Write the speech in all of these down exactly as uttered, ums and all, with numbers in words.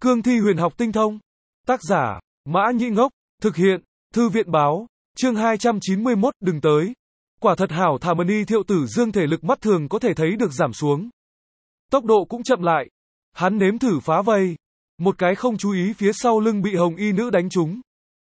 Cương thi huyền học tinh thông. Tác giả, Mã Nhĩ Ngốc. Thực hiện, Thư viện báo. Chương hai trăm chín mươi mốt, đừng tới. Quả thật hảo thà Mani Thiệu Tử Dương thể lực mắt thường có thể thấy được giảm xuống. Tốc độ cũng chậm lại. Hắn nếm thử phá vây. Một cái không chú ý phía sau lưng bị hồng y nữ đánh trúng.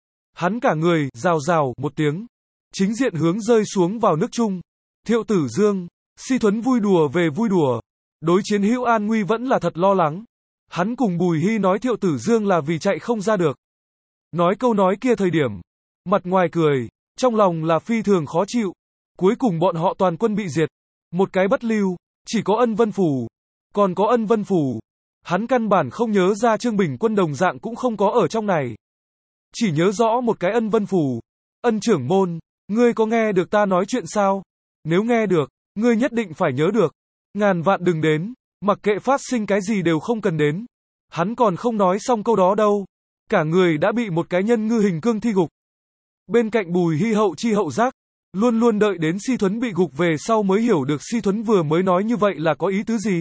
Hắn cả người, rào rào, một tiếng. Chính diện hướng rơi xuống vào nước Trung. Thiệu Tử Dương, Si Thuấn vui đùa về vui đùa. Đối chiến hữu an nguy vẫn là thật lo lắng. Hắn cùng Bùi Hy nói Thiệu Tử Dương là vì chạy không ra được. Nói câu nói kia thời điểm. Mặt ngoài cười, trong lòng là phi thường khó chịu. Cuối cùng bọn họ toàn quân bị diệt. Một cái bất lưu, chỉ có Ân Vân Phủ. Còn có Ân Vân Phủ. Hắn căn bản không nhớ ra Trương Bình Quân đồng dạng cũng không có ở trong này. Chỉ nhớ rõ một cái Ân Vân Phủ. Ân trưởng môn, ngươi có nghe được ta nói chuyện sao? Nếu nghe được, ngươi nhất định phải nhớ được. Ngàn vạn đừng đến, mặc kệ phát sinh cái gì đều không cần đến. Hắn còn không nói xong câu đó đâu. Cả người đã bị một cái nhân ngư hình cương thi gục. Bên cạnh Bùi Hy hậu chi hậu giác, luôn luôn đợi đến Si Thuấn bị gục về sau mới hiểu được Si Thuấn vừa mới nói như vậy là có ý tứ gì.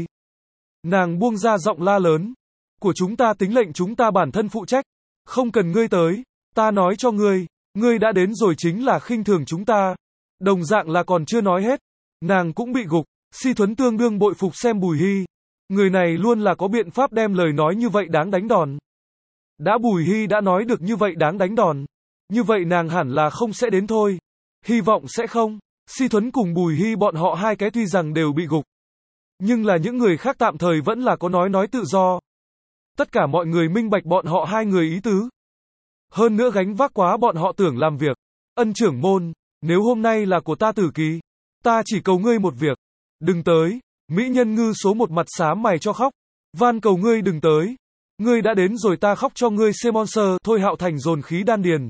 Nàng buông ra giọng la lớn. Của chúng ta tính lệnh chúng ta bản thân phụ trách. Không cần ngươi tới, ta nói cho ngươi, ngươi đã đến rồi chính là khinh thường chúng ta. Đồng dạng là còn chưa nói hết. Nàng cũng bị gục, Si Thuấn tương đương bội phục xem Bùi Hy. Người này luôn là có biện pháp đem lời nói như vậy đáng đánh đòn. Đã Bùi Hy đã nói được như vậy đáng đánh đòn. Như vậy nàng hẳn là không sẽ đến thôi. Hy vọng sẽ không. Si Thuấn cùng Bùi Hy bọn họ hai cái tuy rằng đều bị gục. Nhưng là những người khác tạm thời vẫn là có nói nói tự do. Tất cả mọi người minh bạch bọn họ hai người ý tứ. Hơn nữa gánh vác quá bọn họ tưởng làm việc. Ân trưởng môn, nếu hôm nay là của ta tử kỳ, ta chỉ cầu ngươi một việc. Đừng tới. Mỹ nhân ngư số một mặt xám mày cho khóc. Van cầu ngươi đừng tới. Ngươi đã đến rồi ta khóc cho ngươi xem monster. Thôi Hạo Thành dồn khí đan điền.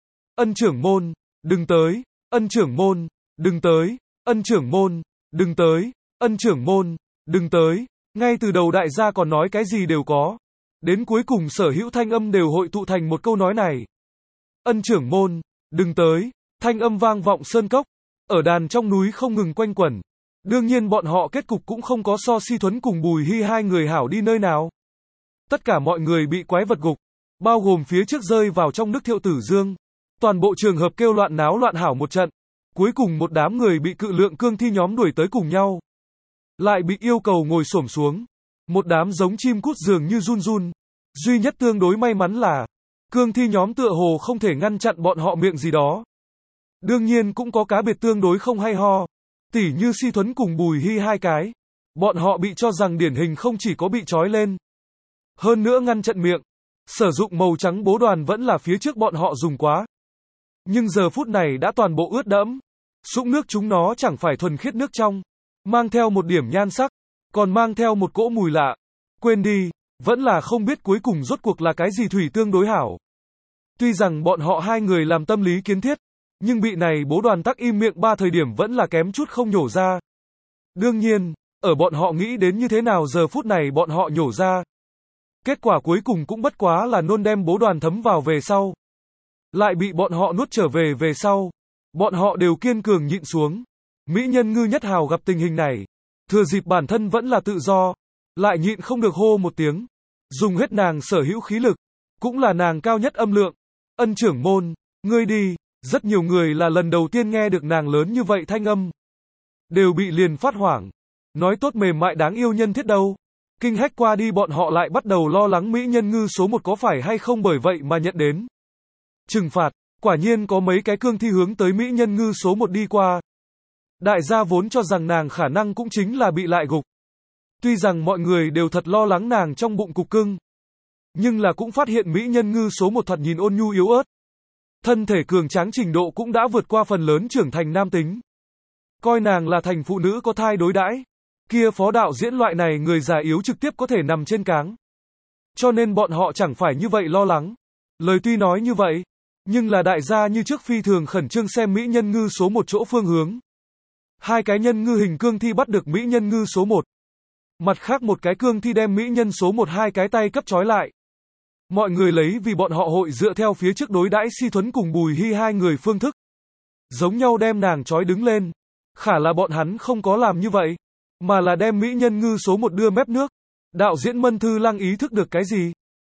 Ân trưởng môn, đừng tới. Ân trưởng môn, đừng tới. Ân trưởng môn, đừng tới. Ân trưởng môn, đừng tới. Ngay từ đầu đại gia còn nói cái gì đều có. Đến cuối cùng sở hữu thanh âm đều hội tụ thành một câu nói này. Ân trưởng môn, đừng tới. Thanh âm vang vọng sơn cốc. Ở đàn trong núi không ngừng quanh quẩn. Đương nhiên bọn họ kết cục cũng không có so Si Thuấn cùng Bùi Hy hai người hảo đi nơi nào. Tất cả mọi người bị quái vật gục. Bao gồm phía trước rơi vào trong nước Thiệu Tử Dương. Toàn bộ trường hợp kêu loạn náo loạn hảo một trận. Cuối cùng một đám người bị cự lượng cương thi nhóm đuổi tới cùng nhau. Lại bị yêu cầu ngồi xổm xuống. Một đám giống chim cút dường như run run. Duy nhất tương đối may mắn là cương thi nhóm tựa hồ không thể ngăn chặn bọn họ miệng gì đó. Đương nhiên cũng có cá biệt tương đối không hay ho. Tỉ như Si Thuấn cùng Bùi Hy hai cái. Bọn họ bị cho rằng điển hình không chỉ có bị trói lên. Hơn nữa ngăn chặn miệng. Sử dụng màu trắng bố đoàn vẫn là phía trước bọn họ dùng quá. Nhưng giờ phút này đã toàn bộ ướt đẫm. Sũng nước chúng nó chẳng phải thuần khiết nước trong. Mang theo một điểm nhan sắc. Còn mang theo một cỗ mùi lạ. Quên đi. Vẫn là không biết cuối cùng rốt cuộc là cái gì thủy tương đối hảo. Tuy rằng bọn họ hai người làm tâm lý kiến thiết. Nhưng bị này bố đoàn tắc im miệng ba thời điểm vẫn là kém chút không nhổ ra. Đương nhiên, ở bọn họ nghĩ đến như thế nào giờ phút này bọn họ nhổ ra. Kết quả cuối cùng cũng bất quá là nôn đem bố đoàn thấm vào về sau. Lại bị bọn họ nuốt trở về về sau. Bọn họ đều kiên cường nhịn xuống. Mỹ nhân ngư nhất hào gặp tình hình này. Thừa dịp bản thân vẫn là tự do. Lại nhịn không được hô một tiếng. Dùng hết nàng sở hữu khí lực. Cũng là nàng cao nhất âm lượng. Ân trưởng môn, ngươi đi. Rất nhiều người là lần đầu tiên nghe được nàng lớn như vậy thanh âm. Đều bị liền phát hoảng. Nói tốt mềm mại đáng yêu nhân thiết đâu. Kinh hách qua đi bọn họ lại bắt đầu lo lắng Mỹ nhân ngư số một có phải hay không bởi vậy mà nhận đến trừng phạt. Quả nhiên có mấy cái cương thi hướng tới Mỹ nhân ngư số một đi qua. Đại gia vốn cho rằng nàng khả năng cũng chính là bị lại gục. Tuy rằng mọi người đều thật lo lắng nàng trong bụng cục cưng. Nhưng là cũng phát hiện Mỹ nhân ngư số một thật nhìn ôn nhu yếu ớt. Thân thể cường tráng trình độ cũng đã vượt qua phần lớn trưởng thành nam tính. Coi nàng là thành phụ nữ có thai đối đãi. Kia phó đạo diễn loại này người già yếu trực tiếp có thể nằm trên cáng. Cho nên bọn họ chẳng phải như vậy lo lắng. Lời tuy nói như vậy, nhưng là đại gia như trước phi thường khẩn trương xem Mỹ nhân ngư số một chỗ phương hướng. Hai cái nhân ngư hình cương thi bắt được Mỹ nhân ngư số một. Mặt khác một cái cương thi đem Mỹ nhân số một hai cái tay cấp trói lại. Mọi người lấy vì bọn họ hội dựa theo phía trước đối đãi Si Thuấn cùng Bùi Hy hai người phương thức. Giống nhau đem nàng trói đứng lên. Khả là bọn hắn không có làm như vậy. Mà là đem Mỹ nhân ngư số một đưa mép nước. Đạo diễn Mân Thư Lăng ý thức được cái gì?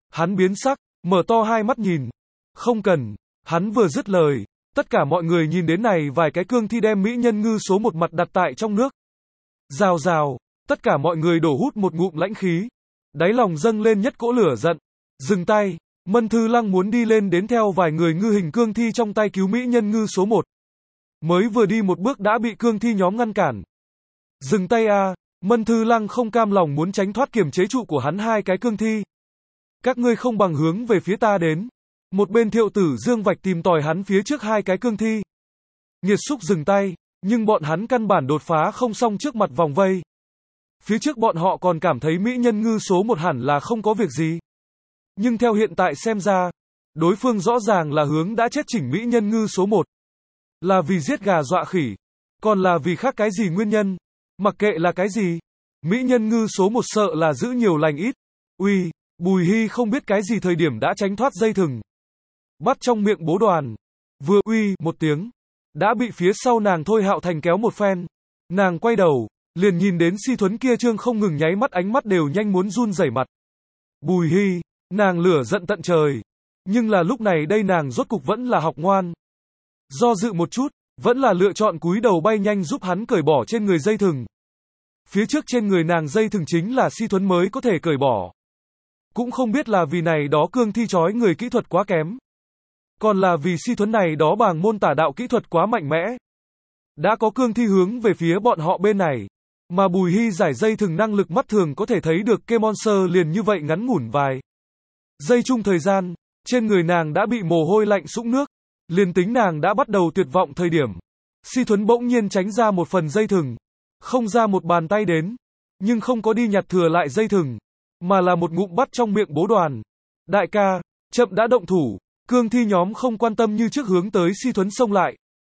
Hắn biến sắc, mở to hai mắt nhìn. Không cần, hắn vừa dứt lời, tất cả mọi người nhìn đến này vài cái cương thi đem mỹ nhân ngư số một mặt đặt tại trong nước. Rào rào, tất cả mọi người đổ hút một ngụm lãnh khí. Đáy lòng dâng lên nhất cỗ lửa giận. Dừng tay, Mân Thư Lăng muốn đi lên đến theo vài người ngư hình cương thi trong tay cứu mỹ nhân ngư số một. Mới vừa đi một bước đã bị cương thi nhóm ngăn cản. Dừng tay a, Mân Thư Lăng không cam lòng muốn tránh thoát kiềm chế trụ của hắn hai cái cương thi. Các ngươi không bằng hướng về phía ta đến. Một bên Thiệu Tử Dương vạch tìm tòi hắn phía trước hai cái cương thi. Nghiệt xúc dừng tay, nhưng bọn hắn căn bản đột phá không xong trước mặt vòng vây. Phía trước bọn họ còn cảm thấy mỹ nhân ngư số một hẳn là không có việc gì. Nhưng theo hiện tại xem ra, đối phương rõ ràng là hướng đã chết chỉnh mỹ nhân ngư số một. Là vì giết gà dọa khỉ, còn là vì khác cái gì nguyên nhân. Mặc kệ là cái gì, mỹ nhân ngư số một sợ là giữ nhiều lành ít. Uy, Bùi Hy không biết cái gì thời điểm đã tránh thoát dây thừng. Bắt trong miệng bố đoàn. Vừa uy một tiếng, đã bị phía sau nàng Thôi Hạo Thành kéo một phen. Nàng quay đầu, liền nhìn đến Si Thuấn kia trương không ngừng nháy mắt ánh mắt đều nhanh muốn run rẩy mặt. Bùi Hy, nàng lửa giận tận trời. Nhưng là lúc này đây nàng rốt cục vẫn là học ngoan. Do dự một chút, vẫn là lựa chọn cúi đầu bay nhanh giúp hắn cởi bỏ trên người dây thừng. Phía trước trên người nàng dây thừng chính là Si Thuấn mới có thể cởi bỏ. Cũng không biết là vì này đó cương thi chói người kỹ thuật quá kém. Còn là vì Si Thuấn này đó bàng môn tả đạo kỹ thuật quá mạnh mẽ. Đã có cương thi hướng về phía bọn họ bên này. Mà Bùi Hy giải dây thừng năng lực mắt thường có thể thấy được Kemonster liền như vậy ngắn ngủn vài giây chung thời gian, trên người nàng đã bị mồ hôi lạnh sũng nước. Liền tính nàng đã bắt đầu tuyệt vọng thời điểm. Si Thuấn bỗng nhiên tránh ra một phần dây thừng. Không ra một bàn tay đến. Nhưng không có đi nhặt thừa lại dây thừng. Mà là một ngụm bắt trong miệng bố đoàn. Đại ca, chậm đã động thủ. Cương thi nhóm không quan tâm như trước hướng tới Si Thuấn xông lại.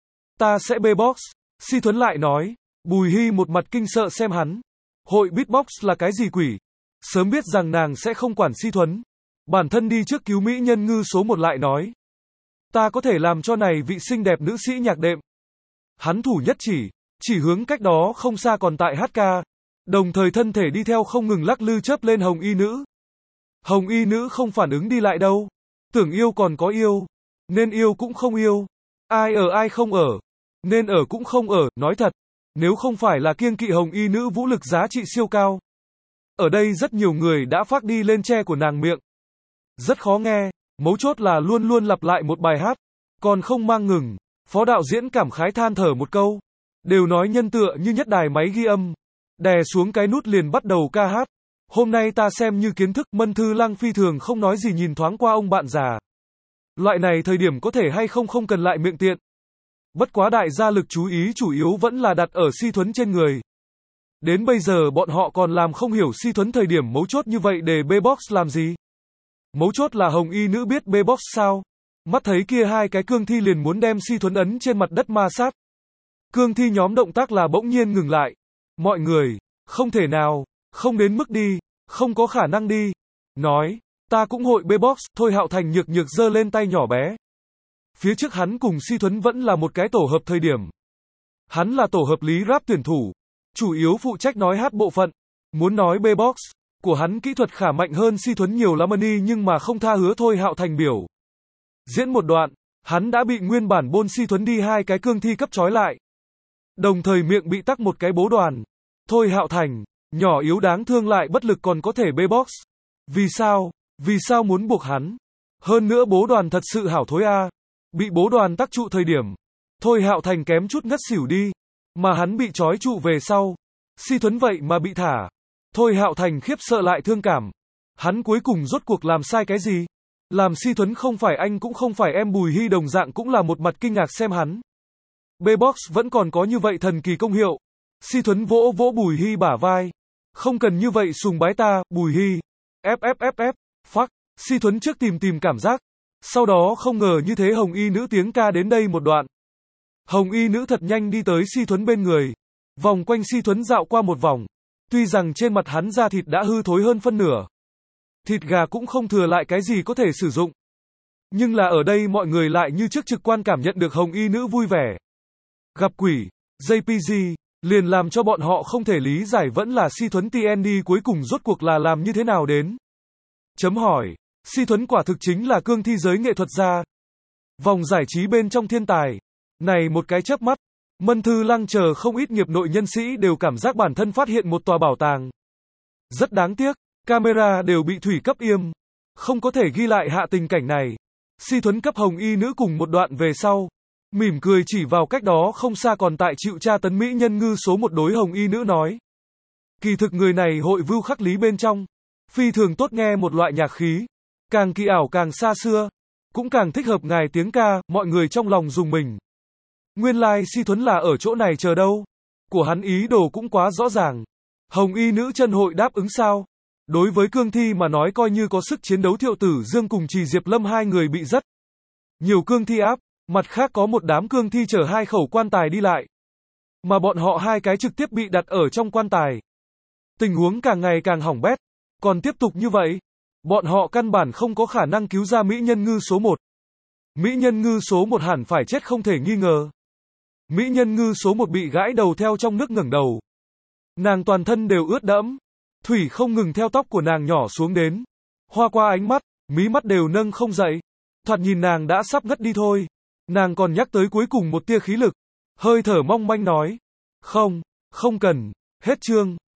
Ta sẽ beatbox. Si Thuấn lại nói. Bùi Hy một mặt kinh sợ xem hắn. Hội beatbox là cái gì quỷ? Sớm biết rằng nàng sẽ không quản Si Thuấn. Bản thân đi trước cứu mỹ nhân ngư số một lại nói. Ta có thể làm cho này vị xinh đẹp nữ sĩ nhạc đệm. Hắn thủ nhất chỉ, chỉ hướng cách đó không xa còn tại hát ca. Đồng thời thân thể đi theo không ngừng lắc lư chớp lên hồng y nữ. Hồng y nữ không phản ứng đi lại đâu. Tưởng yêu còn có yêu. Nên yêu cũng không yêu. Ai ở ai không ở. Nên ở cũng không ở, nói thật. Nếu không phải là kiêng kỵ hồng y nữ vũ lực giá trị siêu cao. Ở đây rất nhiều người đã phát đi lên tre của nàng miệng. Rất khó nghe. Mấu chốt là luôn luôn lặp lại một bài hát, còn không mang ngừng. Phó đạo diễn cảm khái than thở một câu. Đều nói nhân tựa như nhất đài máy ghi âm. Đè xuống cái nút liền bắt đầu ca hát. Hôm nay ta xem như kiến thức. Mân Thư Lăng phi thường không nói gì nhìn thoáng qua ông bạn già. Loại này thời điểm có thể hay không không cần lại miệng tiện. Bất quá đại gia lực chú ý chủ yếu vẫn là đặt ở Si Thuấn trên người. Đến bây giờ bọn họ còn làm không hiểu Si Thuấn thời điểm mấu chốt như vậy để beatbox làm gì. Mấu chốt là hồng y nữ biết beatbox sao? Mắt thấy kia hai cái cương thi liền muốn đem Si Thuấn ấn trên mặt đất ma sát. Cương thi nhóm động tác là bỗng nhiên ngừng lại. Mọi người, không thể nào, không đến mức đi, không có khả năng đi. Nói, ta cũng hội beatbox. Thôi Hạo Thành nhược nhược giơ lên tay nhỏ bé. Phía trước hắn cùng Si Thuấn vẫn là một cái tổ hợp thời điểm. Hắn là tổ hợp lý rap tuyển thủ, chủ yếu phụ trách nói hát bộ phận. Muốn nói beatbox của hắn kỹ thuật khả mạnh hơn Si Thuấn nhiều lắm đi nhưng mà không tha hứa Thôi Hạo Thành biểu. Diễn một đoạn, hắn đã bị nguyên bản bôn Si Thuấn đi hai cái cương thi cấp trói lại. Đồng thời miệng bị tắc một cái bố đoàn. Thôi Hạo Thành, nhỏ yếu đáng thương lại bất lực còn có thể beatbox. Vì sao? Vì sao muốn buộc hắn? Hơn nữa bố đoàn thật sự hảo thối a. Bị bố đoàn tắc trụ thời điểm. Thôi Hạo Thành kém chút ngất xỉu đi. Mà hắn bị trói trụ về sau. Si Thuấn vậy mà bị thả. Thôi Hạo Thành khiếp sợ lại thương cảm. Hắn cuối cùng rốt cuộc làm sai cái gì? Làm Si Thuấn không phải anh cũng không phải em. Bùi Hy đồng dạng cũng là một mặt kinh ngạc xem hắn. Beatbox vẫn còn có như vậy thần kỳ công hiệu. Si Thuấn vỗ vỗ Bùi Hy bả vai. Không cần như vậy sùng bái ta, Bùi Hy. Ép ép ép ép, fuck. Si Thuấn trước tìm tìm cảm giác. Sau đó không ngờ như thế hồng y nữ tiếng ca đến đây một đoạn. Hồng y nữ thật nhanh đi tới Si Thuấn bên người. Vòng quanh Si Thuấn dạo qua một vòng. Tuy rằng trên mặt hắn da thịt đã hư thối hơn phân nửa. Thịt gà cũng không thừa lại cái gì có thể sử dụng. Nhưng là ở đây mọi người lại như trước trực quan cảm nhận được hồng y nữ vui vẻ. Gặp quỷ, gi pê giê, liền làm cho bọn họ không thể lý giải vẫn là Si Thuấn tê en đê cuối cùng rốt cuộc là làm như thế nào đến. Chấm hỏi. Si Thuấn quả thực chính là cương thi giới nghệ thuật gia. Vòng giải trí bên trong thiên tài. Này một cái chớp mắt, Mân Thư Lăng chờ không ít nghiệp nội nhân sĩ đều cảm giác bản thân phát hiện một tòa bảo tàng. Rất đáng tiếc, camera đều bị thủy cấp yêm. Không có thể ghi lại hạ tình cảnh này. Si Thuấn cấp hồng y nữ cùng một đoạn về sau. Mỉm cười chỉ vào cách đó không xa còn tại chịu tra tấn mỹ nhân ngư số một đối hồng y nữ nói. Kỳ thực người này hội vưu khắc lý bên trong. Phi thường tốt nghe một loại nhạc khí. Càng kỳ ảo càng xa xưa. Cũng càng thích hợp ngài tiếng ca, mọi người trong lòng dùng mình. Nguyên lai like Si Thuấn là ở chỗ này chờ đâu. Của hắn ý đồ cũng quá rõ ràng. Hồng y nữ chân hội đáp ứng sao? Đối với cương thi mà nói coi như có sức chiến đấu Thiệu Tử Dương cùng Trì Diệp Lâm hai người bị rất nhiều cương thi áp, mặt khác có một đám cương thi chở hai khẩu quan tài đi lại. Mà bọn họ hai cái trực tiếp bị đặt ở trong quan tài. Tình huống càng ngày càng hỏng bét, còn tiếp tục như vậy, bọn họ căn bản không có khả năng cứu ra mỹ nhân ngư số một. Mỹ nhân ngư số một hẳn phải chết không thể nghi ngờ. Mỹ nhân ngư số một bị gãi đầu theo trong nước ngẩng đầu. Nàng toàn thân đều ướt đẫm. Thủy không ngừng theo tóc của nàng nhỏ xuống đến. Hoa qua ánh mắt, mí mắt đều nâng không dậy. Thoạt nhìn nàng đã sắp ngất đi thôi. Nàng còn nhắc tới cuối cùng một tia khí lực. Hơi thở mong manh nói. Không, không cần, hết chương.